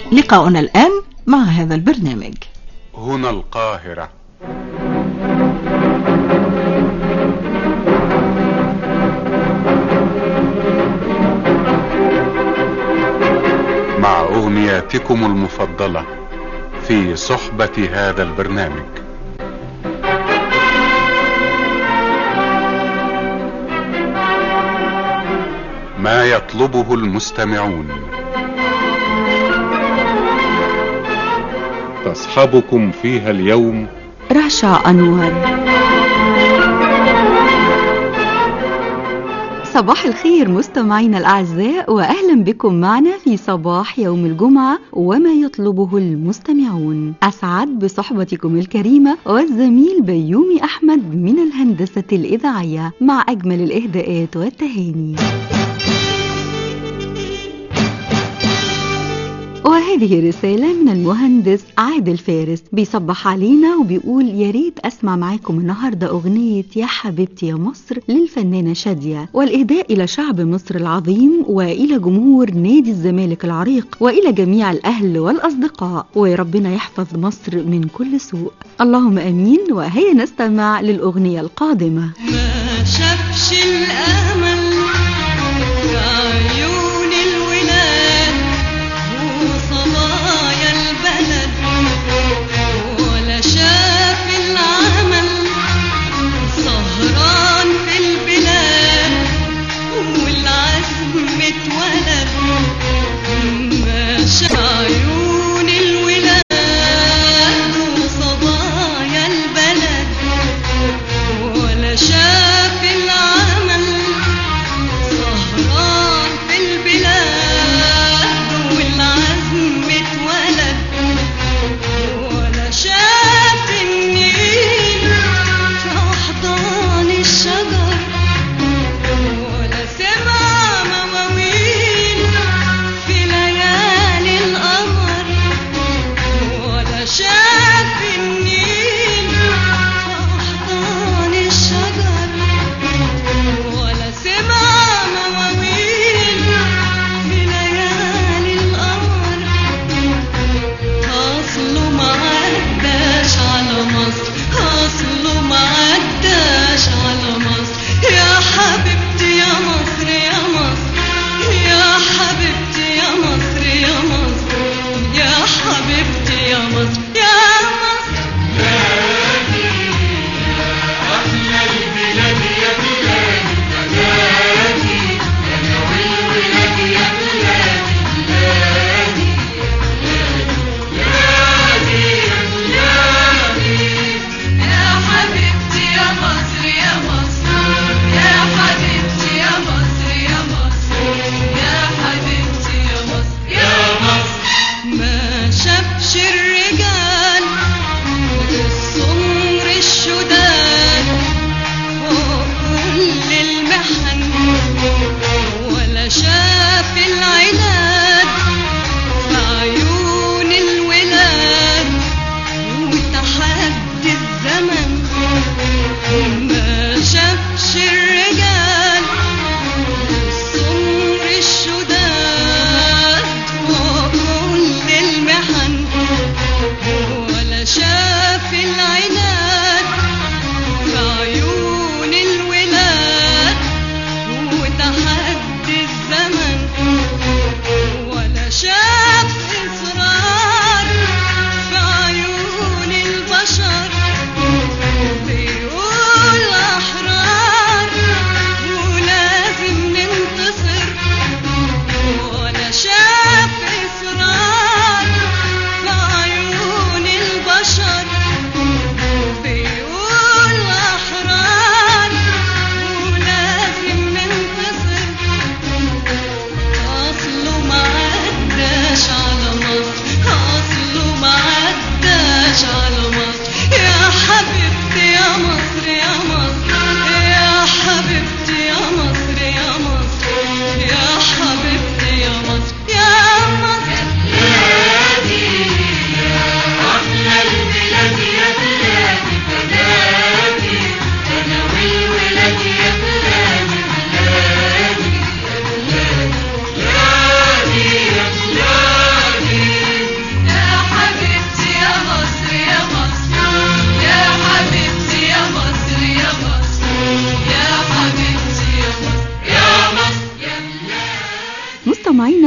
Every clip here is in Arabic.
لقاؤنا الآن مع هذا البرنامج. هنا القاهرة. مع أغنياتكم المفضلة في صحبة هذا البرنامج. ما يطلبه المستمعون. تصحبكم فيها اليوم رشا أنور. صباح الخير مستمعينا الأعزاء، وأهلا بكم معنا في صباح يوم الجمعة وما يطلبه المستمعون. أسعد بصحبتكم الكريمة والزميل بيومي أحمد من الهندسة الإذاعية مع أجمل الإهداءات والتهاني. وهذه رسالة من المهندس عادل فارس، بيصبح علينا وبيقول يا ريت أسمع معاكم النهاردة أغنية يا حبيبتي يا مصر للفنانة شادية، والإهداء إلى شعب مصر العظيم وإلى جمهور نادي الزمالك العريق وإلى جميع الأهل والأصدقاء، وربنا يحفظ مصر من كل سوء، اللهم أمين. وهيا نستمع للأغنية القادمة. ما شافش الأمل في عيون الولاد وصبايا البلد، ولا شاف العمل سهران في البلاد والعزم اتولد. ما شاف عيون الولاد وصبايا البلد، ولا شاف العمل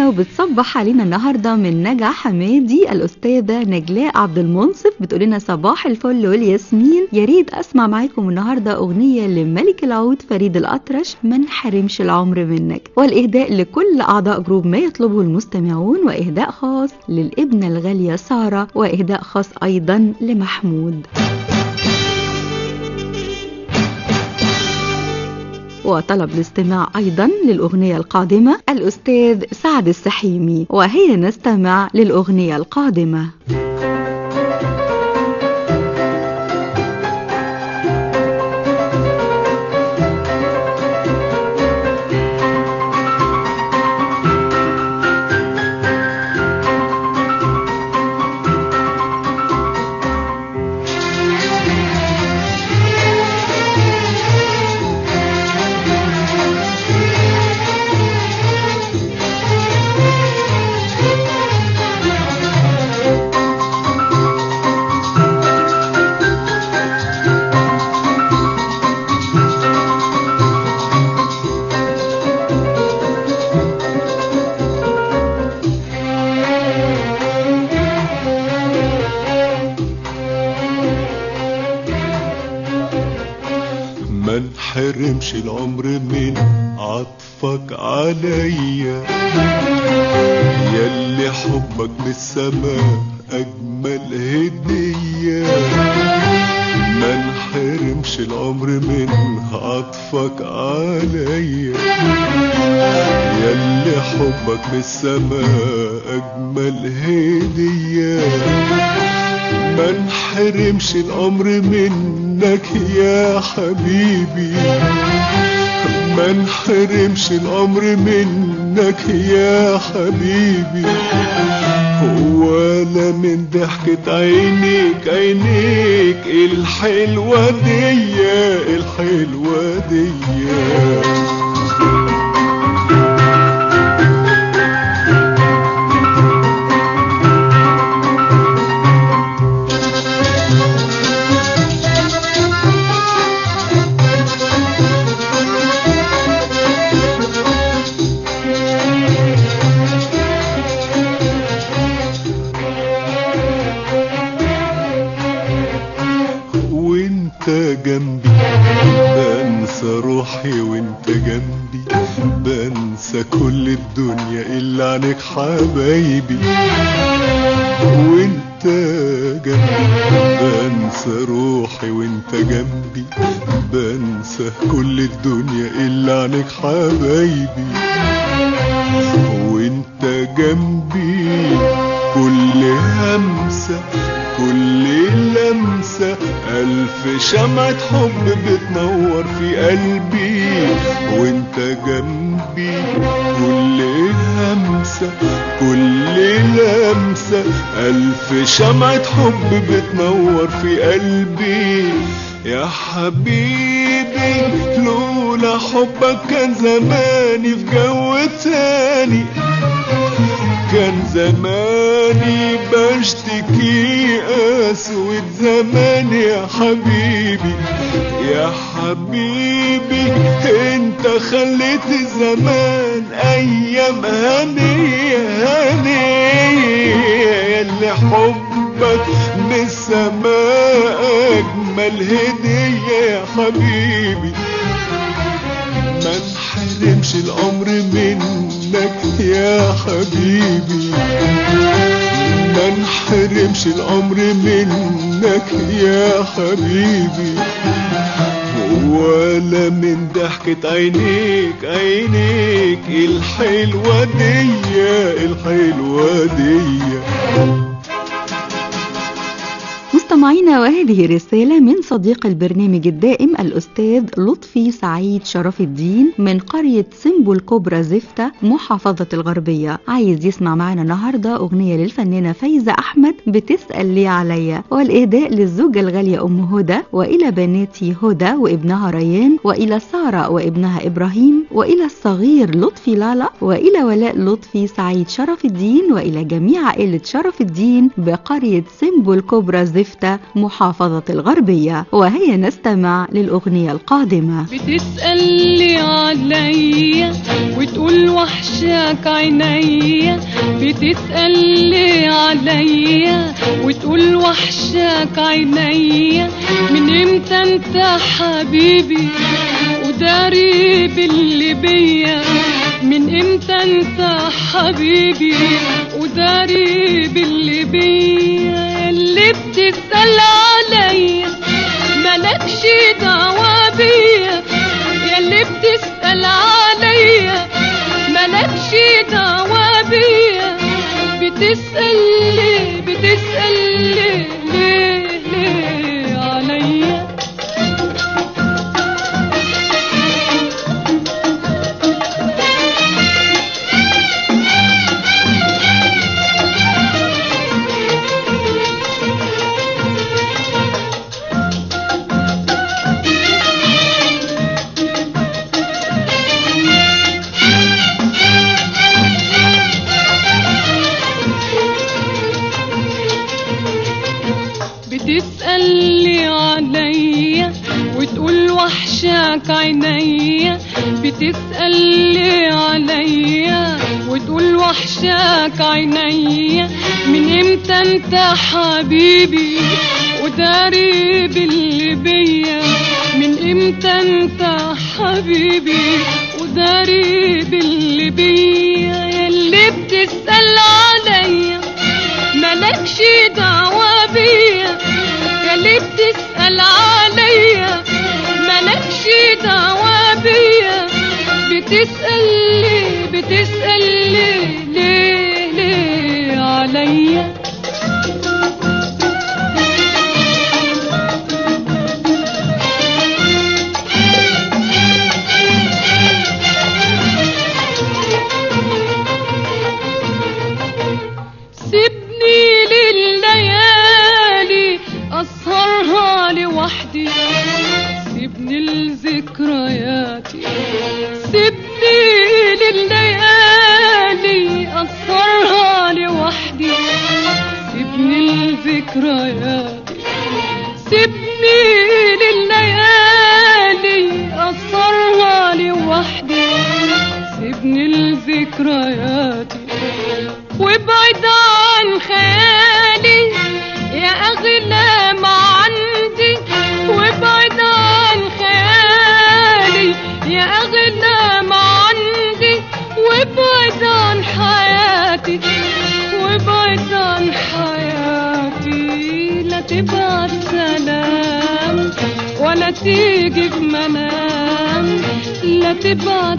وبتصبح علينا النهاردة من نجع حمادي الأستاذة نجلاء عبد المنصف، بتقول لنا صباح الفل والياسمين، يا ريت أسمع معاكم النهاردة أغنية لملك العود فريد الأطرش ما نحرمش العمر منك، والإهداء لكل أعضاء جروب ما يطلبه المستمعون، وإهداء خاص للابنة الغالية سارة، وإهداء خاص أيضا لمحمود. وطلب الاستماع أيضا للأغنية القادمة الأستاذ سعد السحيمي، وهي نستمع للأغنية القادمة. منحرمش العمر من عطفك عليا، ياللي حبك من السماء أجمل هدية. منحرمش العمر من عطفك عليا، ياللي حبك من السماء أجمل هدية. منحرمش الأمر منك يا حبيبي، منحرمش الأمر منك يا حبيبي، ولا من ضحكة عينيك عينيك الحلوة دي الحلوة دي. جنبي بنسى روحي وانت جنبي، بنسى كل الدنيا إلا عنك حبايبي. وانت جنبي بنسى روحي وانت جنبي، بنسى كل الدنيا إلا عنك حبايبي. وانت جنبي كل همسة كل لمسة ألف شمعة حب بتنور في قلبي. وانت جنبي كل همسة كل لمسة ألف شمعة حب بتنور في قلبي. يا حبيبي لولا حبك كان زماني في جو تاني، كان زماني بشتكي أسود زمان يا حبيبي. يا حبيبي انت خليت الزمان ايام هنية هنية، ياللي حبك من السماء اجمل هدية يا حبيبي. ما نحرمش العمر منك يا حبيبي، ما نحرمش العمر منك يا حبيبي، ولا من ضحكة عينيك عينيك الحلوة دي الحلوة دي. مستمعينا، وهذه رسالة من صديق البرنامج الدائم الأستاذ لطفي سعيد شرف الدين من قرية سمبو الكبرى زفتة محافظة الغربية. عايز يسمع معنا النهاردة أغنية للفنانة فايزة أحمد بتسأل لي عليا، والإهداء للزوجة الغالية أم هدى، وإلى بناتي هدى وابنها ريان، وإلى سارة وابنها إبراهيم، وإلى الصغير لطفي لالا، وإلى ولاء لطفي سعيد شرف الدين، وإلى جميع عائلة شرف الدين بقرية سمبو الكبرى زفتة المنيا محافظة الغربية. وهيا نستمع للأغنية القادمة. بتسألي عليا وتقول وحشك عينيا، بتسألي عليا وتقول وحشك عينيا، من امتى انت حبيبي وداري باللي بيا، من امتى انت حبيبي وداري باللي بيا، اللي بتسأل عليا مالكش دعوة بيا، ياللي بتسأل عليا مالكش دعوة بيا، بتسأل ليه بتسأل ليه ليه ليه عليا. بتسألي عليا وتقول وحشك عينيا، بتسألي عليا وتقول وحشك عينيا، من امتى انت حبيبي وداري باللي بيا، من امتى انت حبيبي وداري باللي بيا، ياللي بتسأل عليا مالكش دعوة بيا، ياللي بتسأل عليا مالكش دعوة بيا، بتسأل ليه بتسأل ليه ليه ليه عليا. سيبني لليالي أسهرها لوحدي، سيبني لذكرياتي، سيبني لليالي أسهرها لوحدي، سيبني لذكرياتي، سيبني لليالي أسهرها لوحدي، سيبني لذكرياتي، وابعد عن خيالي يا أغلى ما عندي، وابعد عن خيالي يا أغلى ما عندي، وابعد عن حياتي، وابعد عن حياتي، لا تبعت سلام ولا تيجي بمنام، لا تبعت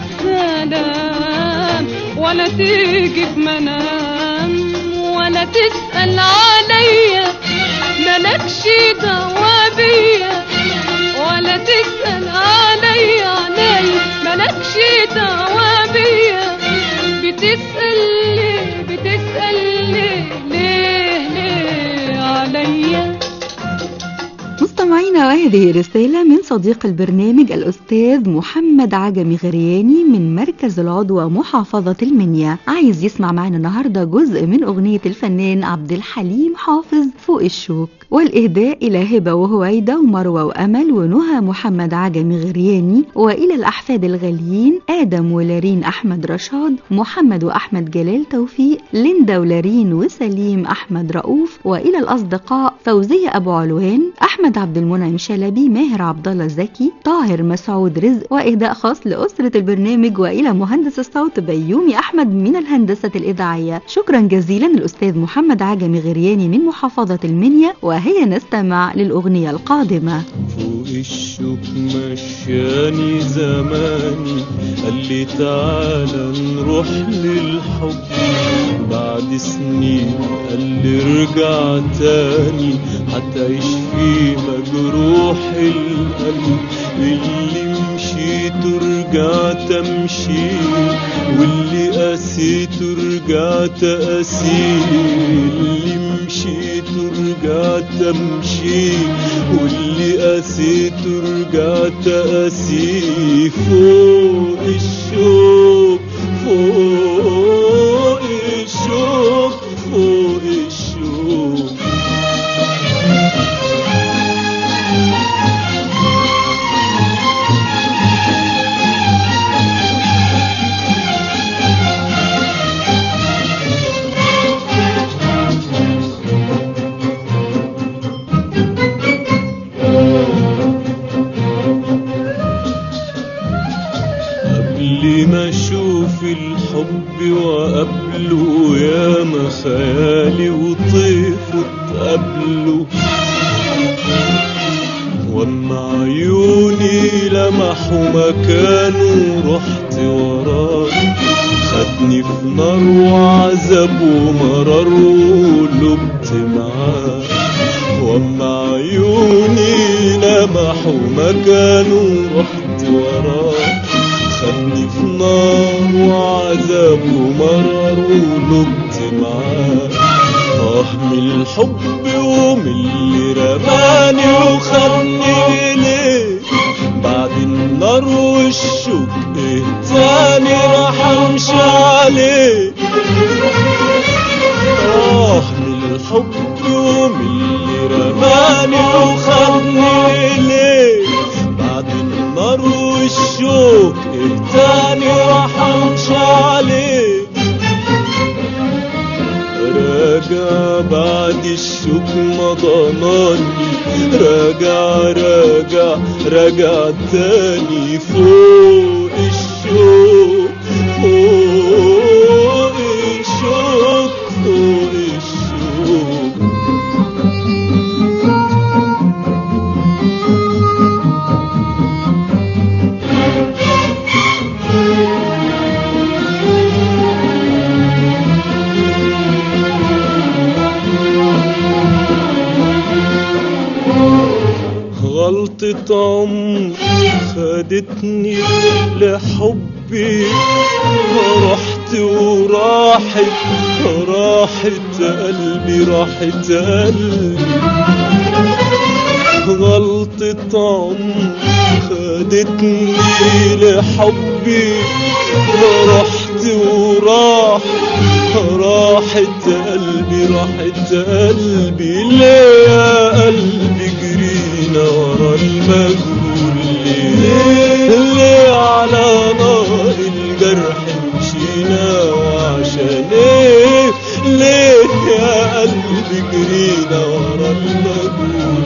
سلام ولا تيجي بمنام، ولا تسأل عليا مالكش دعوة بيا، ولا تسأل عليا عليا مالكش دعوة بيا، بتسأل ليه بتسأل ليه ليه ليه عليا. مستمعينا، وهذه رسالة من صديق البرنامج الأستاذ محمد عجمي غرياني من مركز العضوة محافظة المنيا، عايز يسمع معنا النهاردة جزء من أغنية الفنان عبد الحليم حافظ فوق الشوك، والإهداء إلى هبة وهويدة ومروة وأمل ونهى محمد عجمي غرياني، وإلى الأحفاد الغاليين آدم ولارين أحمد رشاد، محمد وأحمد جلال توفيق، ليندا ولارين وسليم أحمد رؤوف، وإلى الأصدقاء فوزية أبو علوان، أحمد عبد المنعم شلبي، ماهر عبد الله زكي، طاهر مسعود رزق، وإهداء خاص لأسرة البرنامج، وإلى مهندس الصوت بيومي أحمد من الهندسة الإذاعية. شكرا جزيلا الأستاذ محمد عجمي غرياني من محافظة المنيا. وهيا نستمع للأغنية القادمة. فوق الشوك مشاني زماني قال لي تعالى نروح للحب، بعد سنين قال لي ارجع تاني هتعيش في مجروح القلب، اللي مشيت ورجعت امشي، واللي قسيت ورجعت قاسي، اللي مشيت ورجعت امشي، واللي قسيت ورجعت قاسي، فوق الشوق فوق الشوق فوق الشوق. ليالي وطيفه اتقابلوا، واما عيوني لمحوا مكانه رحت وراه، خدني في نار وعذاب ومرار ولبت معاه. واما عيوني لمحوا مكانه رحت وراه، خدني في نار وعذاب ومرار ولبت معاه. من الحب ومن اللي رماني وخدني إليه، بعد النار والشوق إيه تاني راح أمشي عليه. من الحب ومن اللي رماني وخدني إليه، بعد النار والشوق إيه تاني راح أمشي عليه. راجع بعد الشوق ما ضناني، راجع تاني فوق الشوق، فوق الشوق، فوق الشوق. غلطة عمر خدتني لحبي، رحت وراحت قلبي، راحت قلبي. غلطة عمر خدتني لحبي، رحت راحت قلبي، راحت قلبي. ليه يا قلبي جرينا ورا المجهول؟ ليه على نار الجرح مشينا وعشان ايه؟ ليه يا قلبي جرينا ورا المجهول؟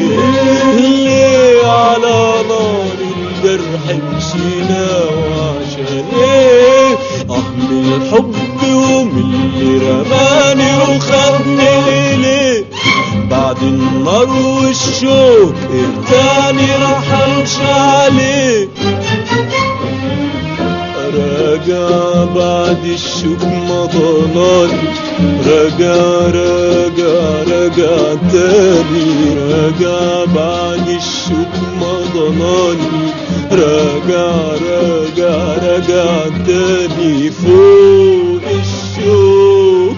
ليه على نار الجرح مشينا وعشان ايه؟ من الحب ومن اللي رماني وخدني إليه، بعد النار والشوق التاني راح امشي عليه. راجع بعد الشوق ما ضناني، راجع تاني. راجع بعد الشوق ما ضناني، راجع تاني فوق الشوق،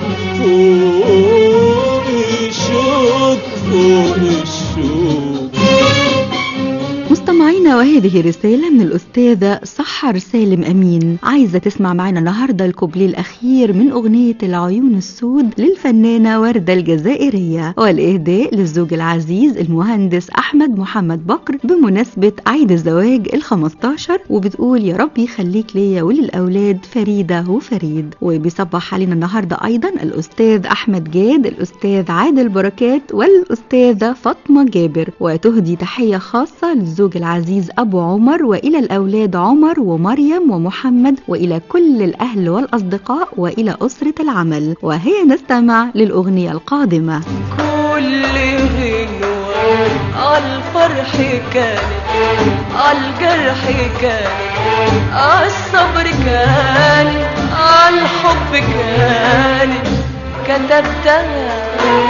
فوق الشوق، فوق الشوق. مستمعينا، وهذه رسالة من الأستاذة سحر سالم أمين، عايزة تسمع معنا النهاردة الكوبليه الأخير من أغنية العيون السود للفنانة وردة الجزائرية، والإهداء للزوج العزيز المهندس أحمد محمد بكر بمناسبة عيد الزواج ال15، وبتقول يا رب يخليك ليا وللأولاد فريدة وفريد. وبيصبح علينا النهاردة أيضا الأستاذ أحمد جاد، الأستاذ عادل بركات، والأستاذة فاطمة جابر. وتهدي تحية خاصة للزوج العزيز أبو عمر، وإلى الأولاد عمر ومريم ومحمد، وإلى كل الأهل والأصدقاء، وإلى أسرة العمل. وهي نستمع للأغنية القادمة. كل غنوة الفرح كانت، الجرح كانت، الصبر كانت، الحب كانت، كتبتها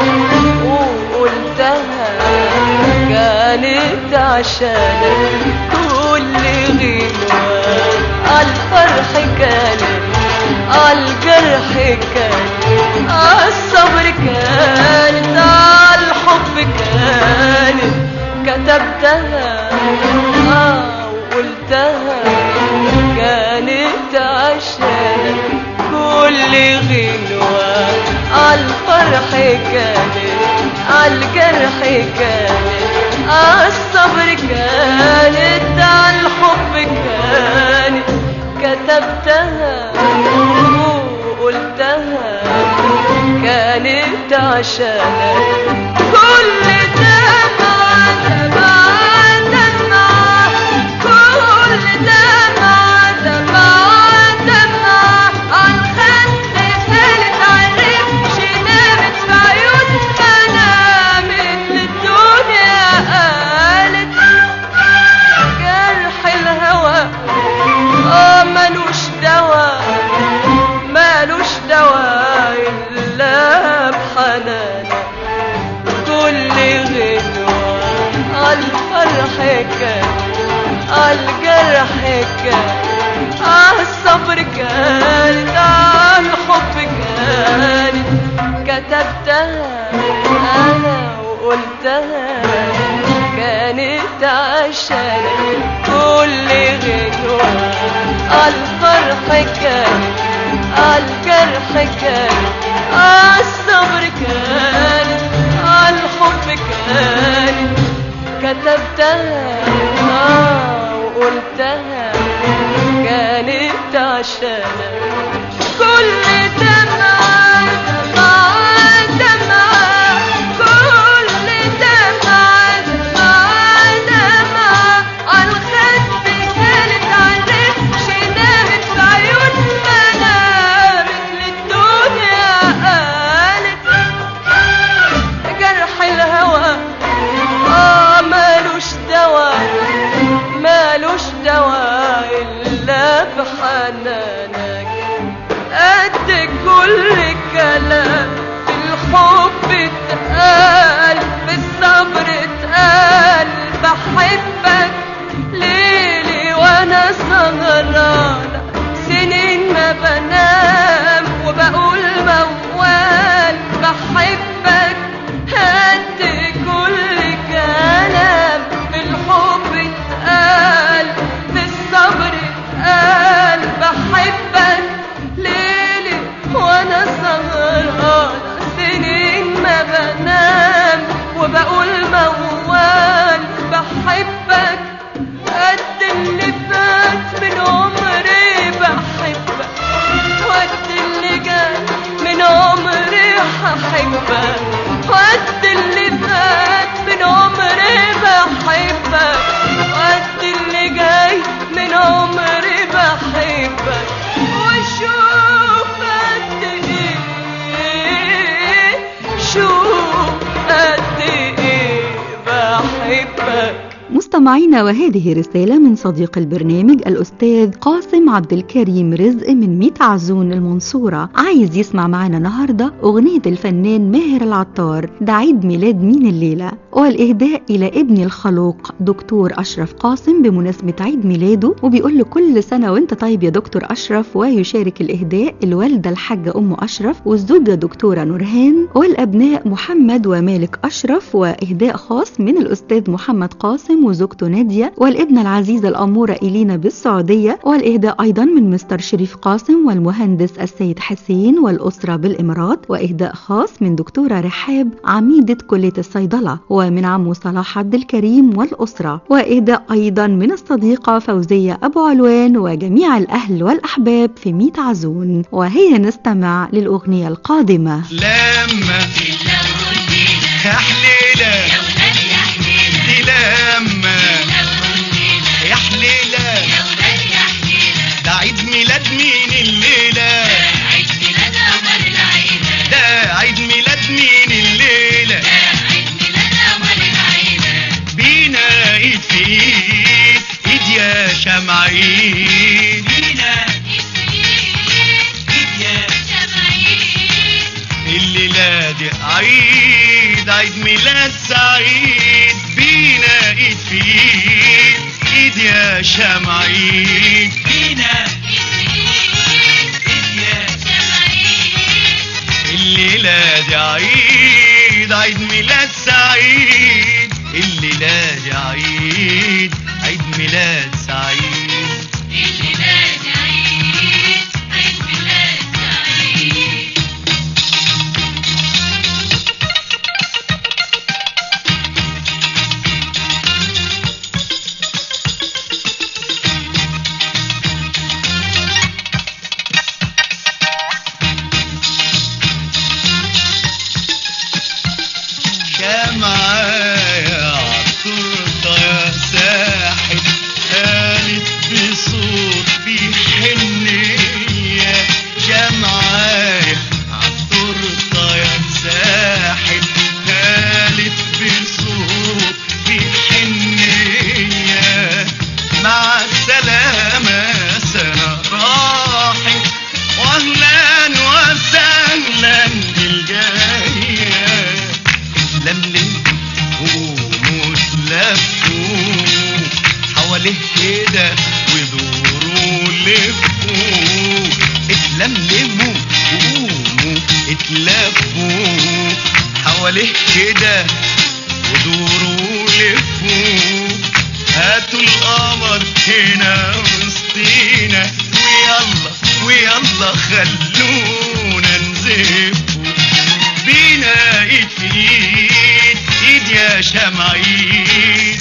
وقلتها كانت عشانك. كل غنوة الفرح كانت، الجرح كانت، الصبر كانت، الحب كانت، كتبتها وقلتها كانت عشانك. كل غنوة الفرح كانت، الجرح كانت، الصبر كانت، الحب كانت، كتبتها وقلتها كانت عشانك. كل دمعة دمعة دمعة، كل دمعة دمعة دمعة، عالخد فلت عرفش ناس كان الجرح كان الصبر كانت الحب كانت كتبتها أنا وقلتها كانت عشانك كل غنوة الفرح كانت الجرح كانت الصبر كانت الحب كانت كتبتها وقلتها كانت عشانك كل دمعة دمعة دمعة كل دمعة دمعة دمعة عالخد كانت عالرمش نامت في عيون منامت للدنيا قالت جرح الهوى مالوش دواء مالوش دواء إلا بحنانك قد كل كلام الحب اتقال بالصبر اتقال بحبك ليلي وانا سهرانة سنين ما بنام وبقول موال بحبك قد كل كلام بالحب اتقال بالصبر اتقال بحبك ليلي وانا سهرانة سنين ما بنام وبقول موال بحبك قد اللي فات من عمري بحبك وقد اللي جاي من عمري هحبك وقد اللي فات من عمري بحبك وقد اللي جاي من عمري بحبك وشوف قد ايه شوف قد ايه بحبك. مستمعينا، وهذه رسالة من صديق البرنامج الأستاذ قاسم عبد الكريم رزق من ميت عزون المنصورة، عايز يسمع معنا النهاردة أغنية الفنان ماهر العطار ده عيد ميلاد مين الليلة، والإهداء إلى ابني الخلوق دكتور أشرف قاسم بمناسبة عيد ميلاده، وبيقول له كل سنة وانت طيب يا دكتور أشرف. ويشارك الإهداء الوالدة الحاجة أم أشرف والزوجة دكتورة نورهان والأبناء محمد ومالك أشرف، وإهداء خاص من الأستاذ محمد قاسم وزوجته نادية والابنة العزيزة الأمورة إلينا بالسعودية، والإهداء أيضا من مستر شريف قاسم والمهندس السيد حسين والأسرة بالإمارات، وإهداء خاص من دكتورة رحاب عميدة كلية الصيدلة ومن عمو صلاح عبد الكريم والأسرة، وإهداء أيضا من الصديقة فوزية أبو علوان وجميع الأهل والأحباب في ميت عزون. وهي نستمع للأغنية القادمة. لما يا حليلة لما يا حليلة ده عيد ميلاد مين الليلة ده عيد ميلاد مين الليلة بينا ايد في ايد يا شمعين الليلة دي عيد ميلاد سعيد بينا ايد في ايد يا شمعين بينا ايد يا شمعين الليلة دي عيد ميلاد سعيد الليلة دي عيد ميلاد سعيد الليلة دي عيد ميلاد سعيد. معايا عالتورته يا ساحب قالت حواليه كده ودوروا لفوا اتلملموا وقوموا اتلفوا حواليه كده ودوروا لفوا هاتوا القمر هنا وسطينا ويلا خلونا نزفوا بينا ايد في ايد ايد يا شمعين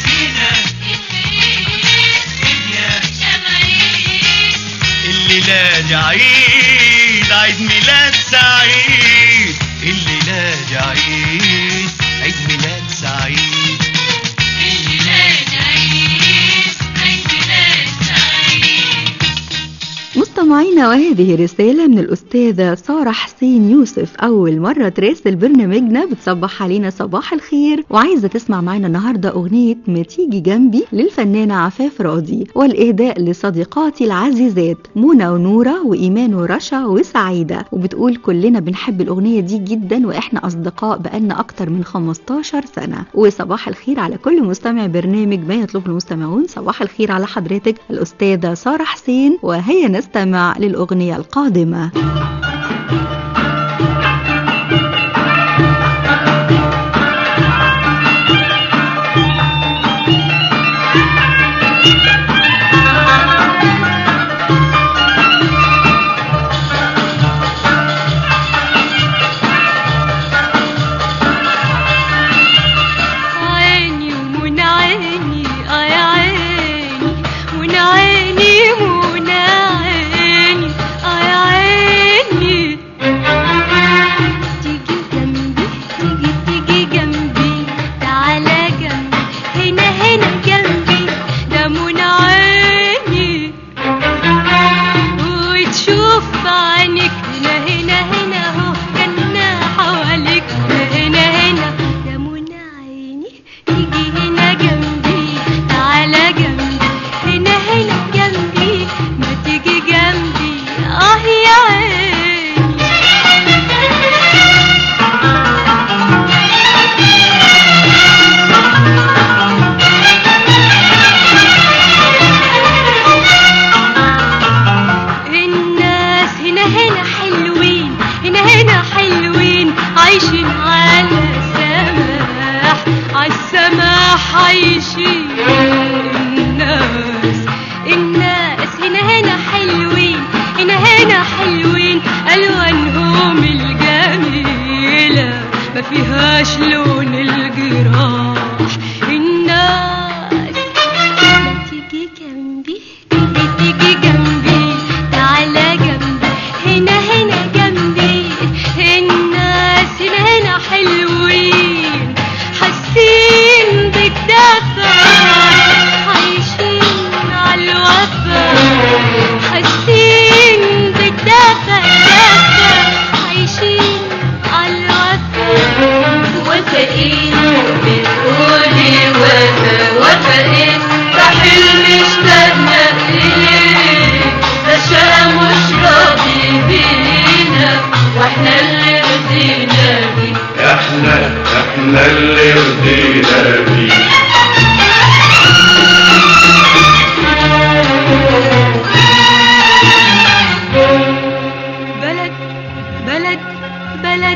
الليلة دي عيد عيد ميلاد سعيد الليلة دي عيد عيد ميلاد سعيد الليلة دي عيد عيد ميلاد سعيد. مستمعينا، وهذه رسالة من الأستاذة سارة حسين يوسف، أول مرة تراسل برنامجنا، بتصبح علينا صباح الخير، وعايزة تسمع معنا النهاردة أغنية ما تيجي جنبي للفنانة عفاف راضي، والإهداء لصديقاتي العزيزات منى ونورة وإيمان ورشا وسعيدة، وبتقول كلنا بنحب الأغنية دي جدا وإحنا أصدقاء بقالنا أكتر من 15 سنة. وصباح الخير على كل مستمع برنامج ما يطلب المستمعون. صباح الخير على حضرتك الأستاذة سارة حسين، وهي نستمع للأغنية القادمة. احنا اللي رضينا بيه. بلد بلد بلد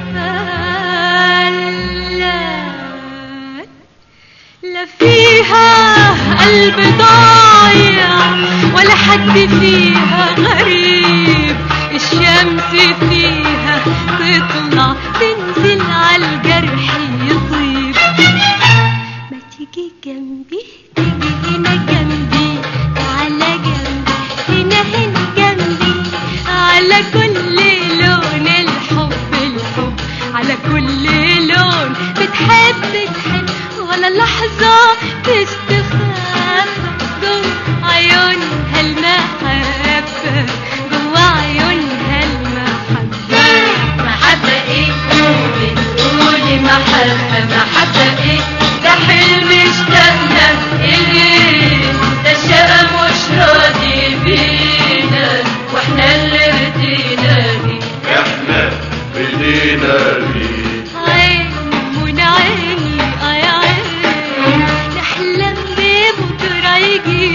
لا فيها قلب ضايع ولا حد فيها غريب، الشمس فيها تطلع تنزل عالجرح يطيب. ما تيجي جنبي تيجي هنا جنبي، تعالى جنبي هنا جنبي، على كل لون الحب الحب، على كل لون بتحب تحب، ولا لحظة تستخاف جوا عيونها المحبة، جوا عيونها المحبة. محبة ايه بتقولي محبة، محبة ايه ده حلم اشتقنا اليه، ده الشقا مش راضي بينا واحنا اللي رضينا بيه، احنا رضينا بيه. عين من عيني يا عين، نحلم ببكرة يجي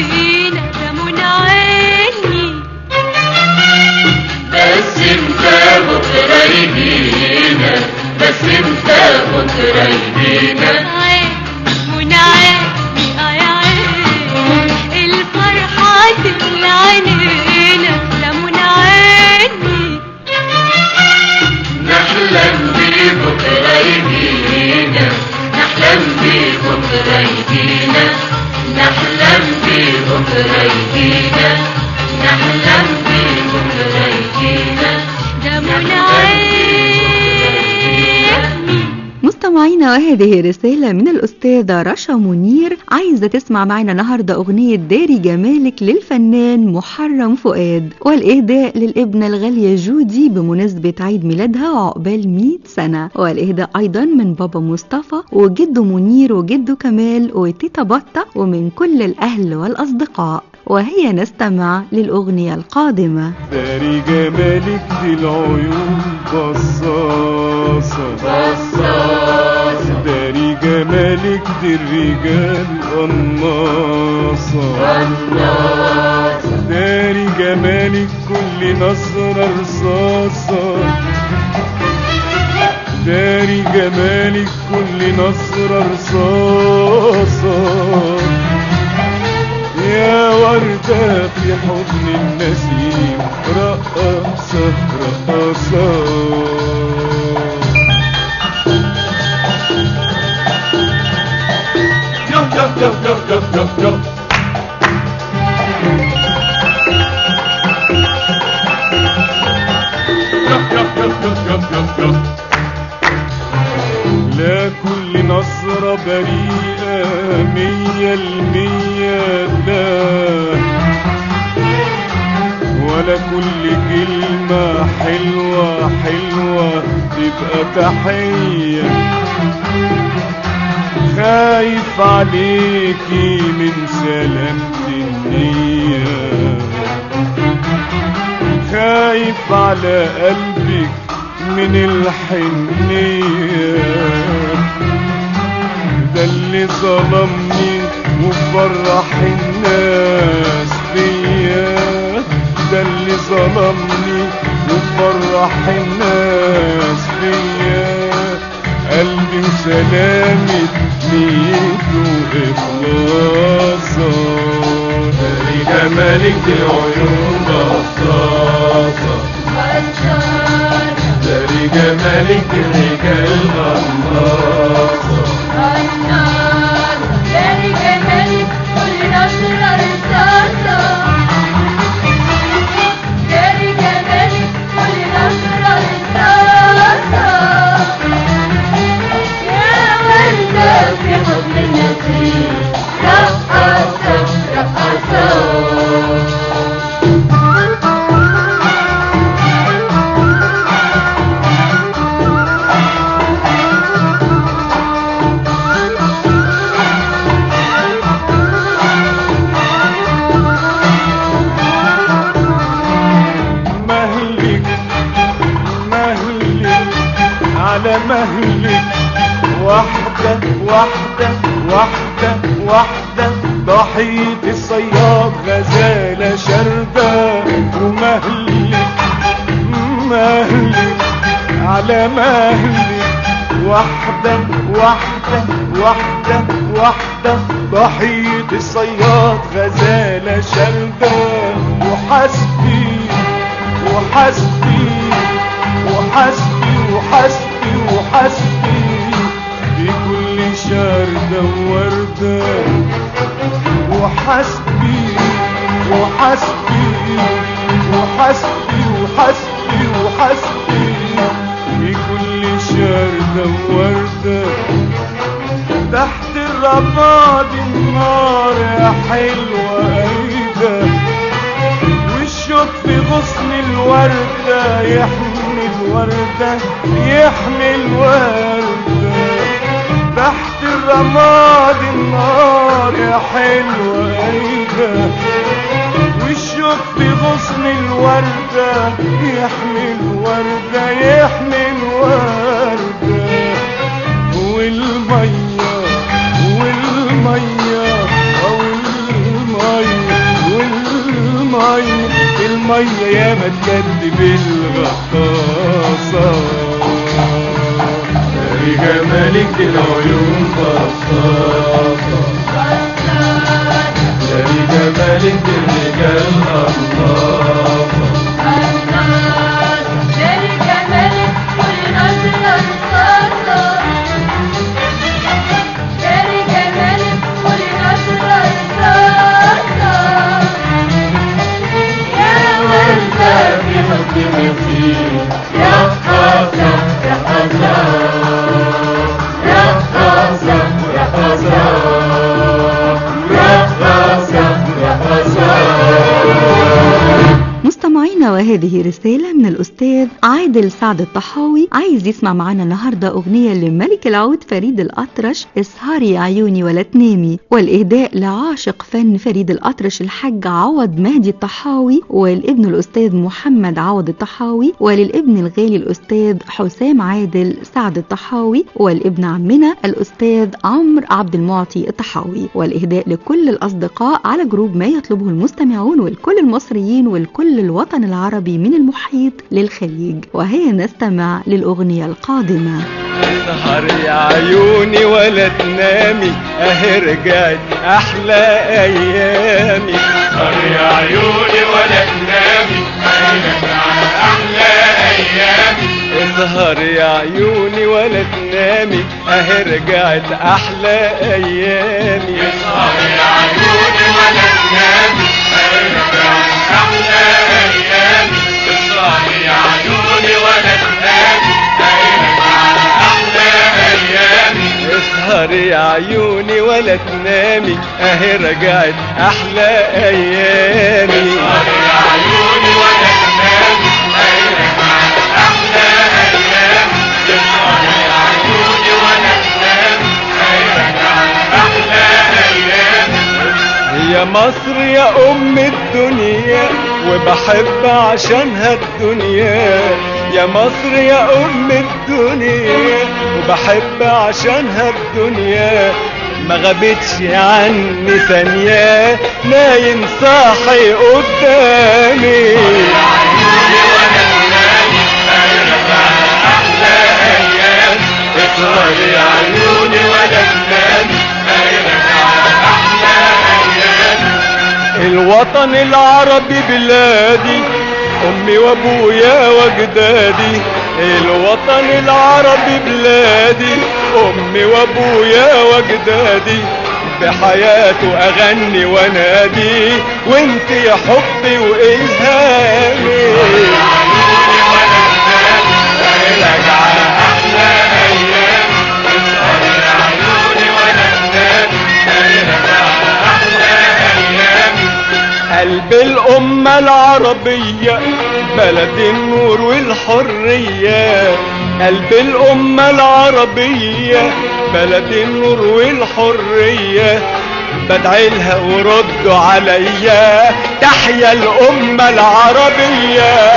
وردة بكرة يدينا. عين ونعاني يا عين الفرحة تملى عينينا لا منعاني. نحلم ببكرة يدينا، نحلم ببكرة يدينا، نحلم ببكرة يدينا، نحلم ببكرة يدينا. ده منعاني. مستمعينا، وهذه رسالة من الأستاذة رشا منير، عايزة تسمع معنا النهاردة أغنية داري جمالك للفنان محرم فؤاد، والإهداء للابنة الغالية جودي بمناسبة عيد ميلادها وعقبال 100 سنة، والإهداء أيضا من بابا مصطفى وجده منير وجده كمال وتيتا بطة ومن كل الأهل والأصدقاء. وهي نستمع للأغنية القادمة. داري جمالك دي العيون بصاصة بصاصة، داري جمالك دي الرجال قناصة قناصة، داري جمالك كل نظرة رصاصة، داري جمالك كل نظرة رصاصة. يا وردة في حضن النسيم رقصة رقصة. يو يو يو يو يو يو يو. لا كل نظرة بريئة 100%، لا ولا كل كلمة حلوة حلوة تبقى تحية. خايف عليكي من سلامة النية، خايف على قلبك من الحنية. ده اللي ظلمني وفرح الناس بيا، ده اللي ظلمني وفرح الناس بيا. قلبي وسلامة نيته إخلاصه. داري جمالك دي عيون بصاصة، داري جمالك دي رجال غماصة. داري جمالك كل نظرة رصاصة، داري جمالك كل نظرة رصاصة. يا وردة في حضن النسيم رقصة رقصة. على مهلك واحدة واحدة واحدة واحدة، ضحية الصياد غزالة شردة. ومهلك مهلك على مهلك واحدة واحدة واحدة واحدة، ضحية الصياد غزالة شردة. وحسبي وحسبي وحسبي وحسبي وحسبي بكل شردة ووردة. وحسبي وحسبي وحسبي وحسبي وحسبي بكل شردة ووردة. تحت الرماد النار يا حلوة أيدة، والشوك في غصن الوردة يحمي الوردة يحمي الوردة. تحت الرماد النار يا حلوة أيدة، والشوك في غصن الوردة يحمي الوردة يحمي الوردة. والمية والمية المية يا ما تكدب الغطاسة. داري جمالك العيون بصاصة يا جمالك الرجال أنصافة مستمعينا، وهذه رسالة من الأستاذ عادل سعد الطحاوي، عايز يسمع معنا النهاردة أغنية لملك العود فريد الأطرش، اسهري عيوني ولا تنامي، والإهداء لعاشق فن فريد الأطرش الحاج عوض مهدي الطحاوي، والابن الأستاذ محمد عوض الطحاوي، وللابن الغالي الأستاذ حسام عادل سعد الطحاوي، والابن عمنا الأستاذ عمرو عبد المعطي الطحاوي، والإهداء لكل الأصدقاء على جروب ما يطلبه المستمعون، والكل المصريين والكل الوطن العربي من المحيط للخليج. وهي نستمع للأغنية القادمة. سهر يا عيوني ولا تنامي، اهي رجعت احلى ايامي. سهر يا عيوني ولا تنامي، اهي رجعت احلى ايامي. سهر يا عيوني ولا تنامي، اهي رجعت احلى ايامي. سهر يا عيوني ولا تنامي، اهي رجعت احلى ايامي. سهر يا عيوني ولا تنامي، اهي رجعت احلى ايامي. اسهر يا عيوني ولا تنامي، اهي رجعت احلى ايامي. اسهر يا عيوني ولا تنامي، اهي رجعت احلى ايامي. اسهر يا عيوني ولا تنامي، اهي رجعت احلى ايامي. يا مصر يا ام الدنيا وبحب عشانها الدنيا. يا مصر يا ام الدنيا وبحب عشانها الدنيا. ما غابتش عني ثانية، نايم صاحي قدامي. اسهر يا عيوني ولا تنامي، الوطن العربي بلادي، امي وابويا واجدادي. الوطن العربي بلادي، امي وابويا واجدادي. بحياته اغني وانادي، وانت يا حبي والهامي. قلب الأمة العربية بلد النور والحرية. قلب الأمة العربية بلد النور والحرية. بدعي لها وردوا عليا، تحيا الأمة العربية.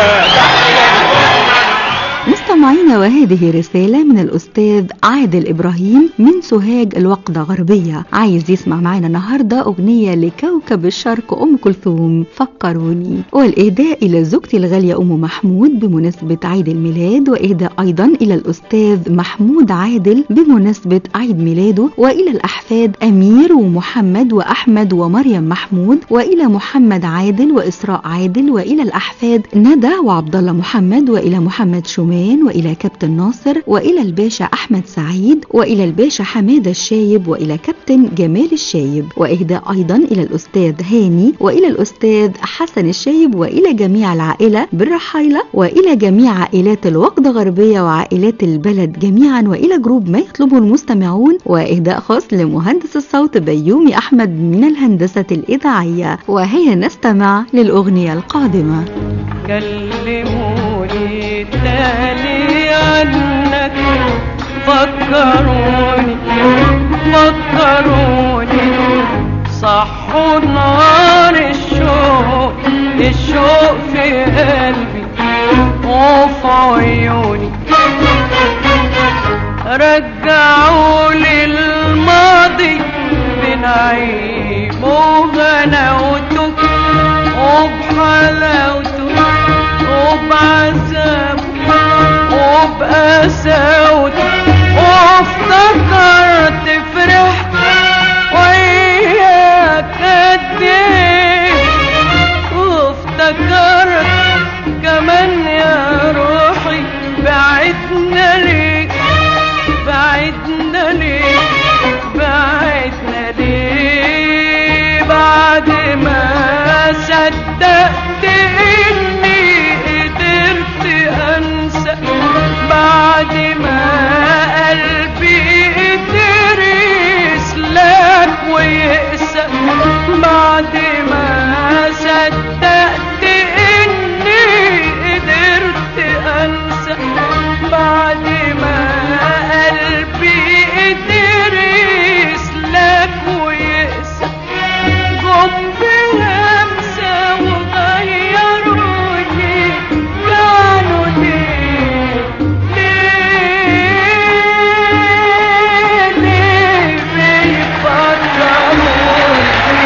مستمعينا، وهذه رسالة من الأستاذ عادل إبراهيم من سوهاج الوقدة غربية، عايز يسمع معنا النهاردة أغنية لكوكب الشرق أم كلثوم فكروني، والإهداء إلى زوجتي الغالية أم محمود بمناسبة عيد الميلاد، وإهداء أيضا إلى الأستاذ محمود عادل بمناسبة عيد ميلاده، وإلى الأحفاد أمير ومحمد وأحمد ومريم محمود، وإلى محمد عادل وإسراء عادل، وإلى الأحفاد ندى وعبد الله محمد، وإلى محمد شومان، وإلى كابتن ناصر، وإلى الباشا أحمد سعيد، وإلى الباشا حمادة الشايب، وإلى كابتن جمال الشايب، وإهداء أيضا إلى الأستاذ هاني، وإلى الأستاذ حسن الشايب، وإلى جميع العائلة بالرحيلة، وإلى جميع عائلات الوقدة غربية وعائلات البلد جميعا، وإلى جروب ما يطلبه المستمعون، وإهداء خاص لمهندس الصوت بيومي أحمد من الهندسة الإذاعية. وهي نستمع للأغنية القادمة. كلموني تاني عنك، فكروني صحوا نار الشوق في قلبي وفي عيوني. رجعوا لي الماضي بنعيم وغناوته وبحلاوته وبعذابه وبقساوته وافتكرت فرحت وياك قد ايه، وافتكرت كمان يا روحي بعدنا ليه، بعدنا ليه، بعدنا ليه، بعد ما صدقت اني قدرت انسى، بعد ما قلبي قدر يسلك ويقسى، بعد ما صدقت اني قدرت انسى، بعد ما قلبي قدر يسلك ويقسى، جم بلمسة وغيروني، كانوا ليه ليه بيفكروني.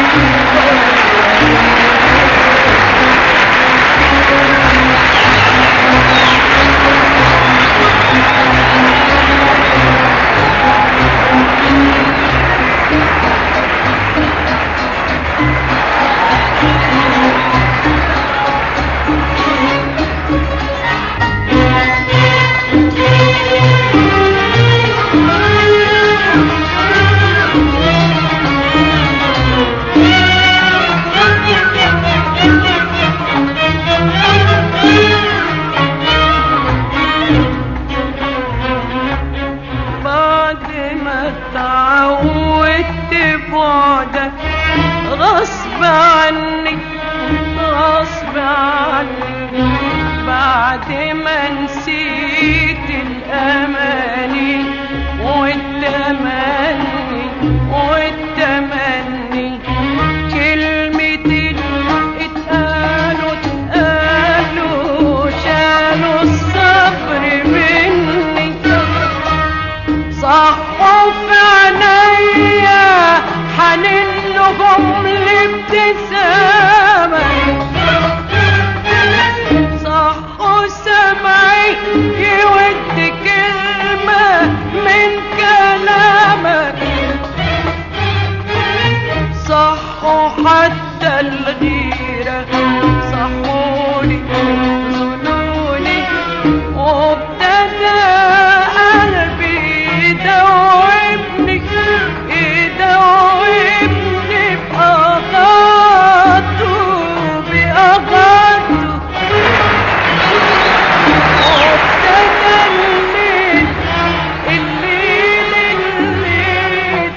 بعد ما اتعودت بعدك غصب عني، غصب عني، بعد ما نسيت الأماني والتمني والتمني، كلمتين اتقالوا اتقالوا شالوا الصبر مني، صحوا في عينيا حنين لهم الابتسامة، صحوا سمعي يود كلمة من كلامك، صحوا حتى الغيرة، صحولي ظنوني، وابتدى قلبي يدوبني يدوبني بأغاته بأغاته، وابتدى الليل الليل الليل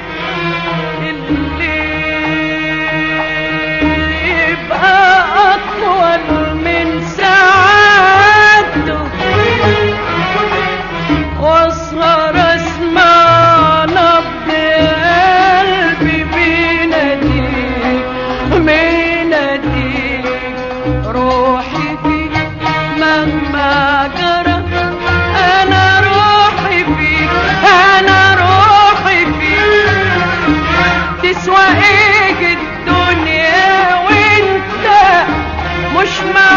الليل يبقى أطول من ساعاته، واسهر اسمع نبض قلبي بيناديك بيناديك، روحي فيك مهما جرى، انا روحي فيك، انا روحي فيك، تسوى ايه الدنيا وانت مش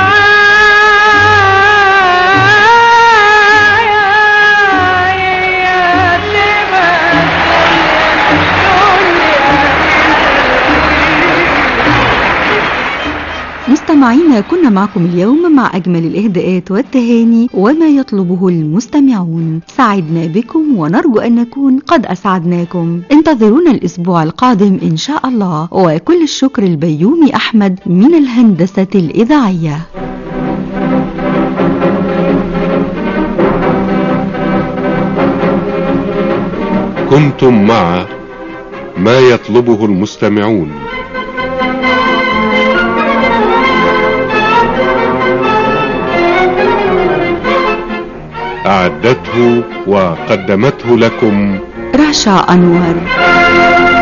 مستمعينا، كنا معكم اليوم مع أجمل الإهداءات والتهاني وما يطلبه المستمعون. سعدنا بكم ونرجو أن نكون قد أسعدناكم. انتظرونا الأسبوع القادم إن شاء الله، وكل الشكر البيومي أحمد من الهندسة الإذاعية. كنتم مع ما يطلبه المستمعون. أعدته وقدمته لكم رشا أنور.